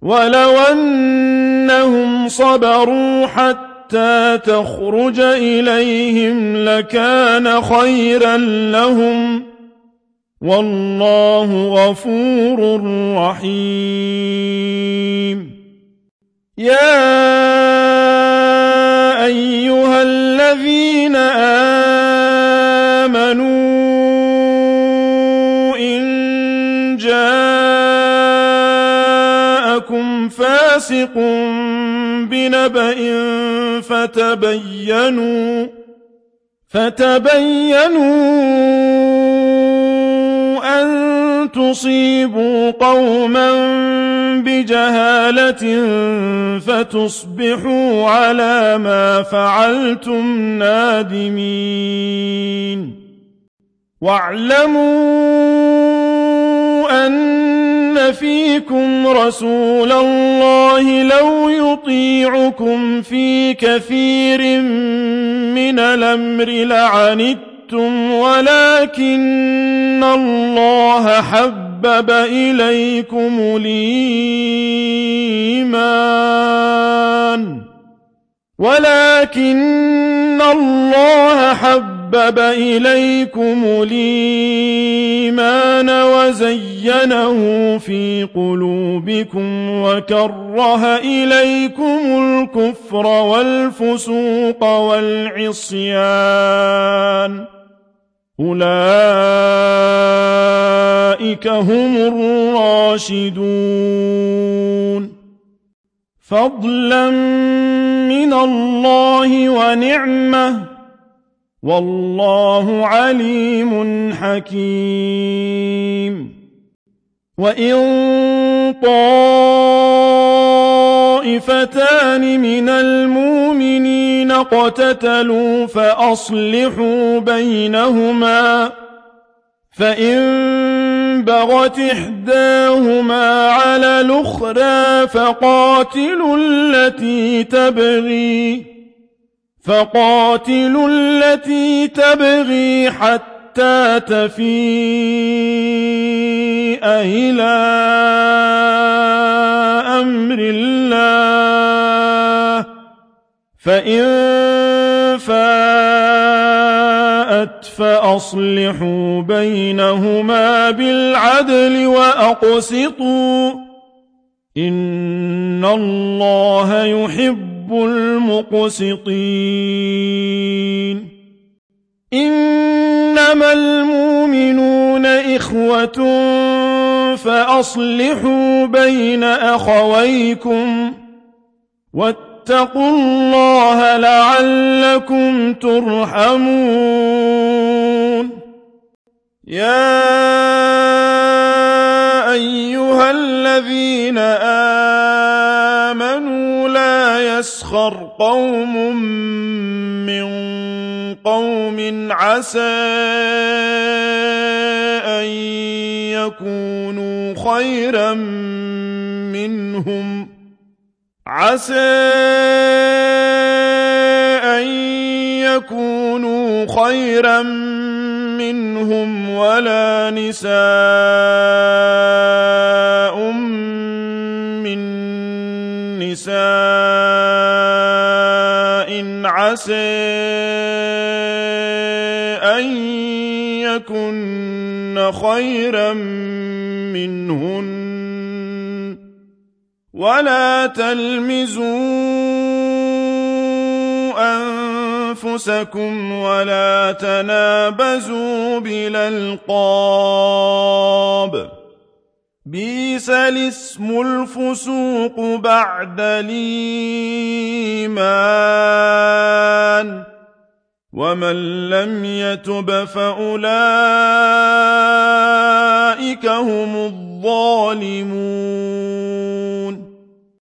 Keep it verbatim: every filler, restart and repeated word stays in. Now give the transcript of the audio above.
ولو أنهم صبروا حتى تخرج إليهم لكان خيرا لهم والله غفور رحيم يا أيها الذين آمنوا إن جاءكم فاسق بنبأ فتبينوا فتبينوا أن تصيبوا قوما بجهالة فتصبحوا على ما فعلتم نادمين واعلموا أن فيكم رسول الله لو يطيعكم في كثير من الأمر لعنتم ولكن الله حبب إليكم الإيمان ولكن الله حبب إليكم الإيمان وزينه في قلوبكم وكره إليكم الكفر والفسوق والعصيان أولئك هم الراشدون فضلا من الله ونعمة والله عليم حكيم وإن طائفتان من المؤمنين اقتتلوا فأصلحوا بينهما فإن بغت إحداهما على الأخرى فقاتلوا التي تبغي فقاتلوا التي تبغي حتى تفيء إلى أمر الله فإن فاءت فأصلحوا بينهما بالعدل وأقسطوا إن الله يحب المقسطين إنما المؤمنون إخوة فأصلحوا بين أخويكم واتقوا الله لعلكم ترحمون يا أيها الذين آمنوا لا يسخر قوم من قوم عسى أن يكونوا خيرا منهم عسى أن يكونوا خيرا منهم ولا نساء من نساء عسى أن يكن خيرا منهن ولا تلمزوا أنفسكم ولا تنابزوا بالألقاب بئس الاسم الفسوق بعد الإيمان ومن لم يتب فأولئك هم الظالمون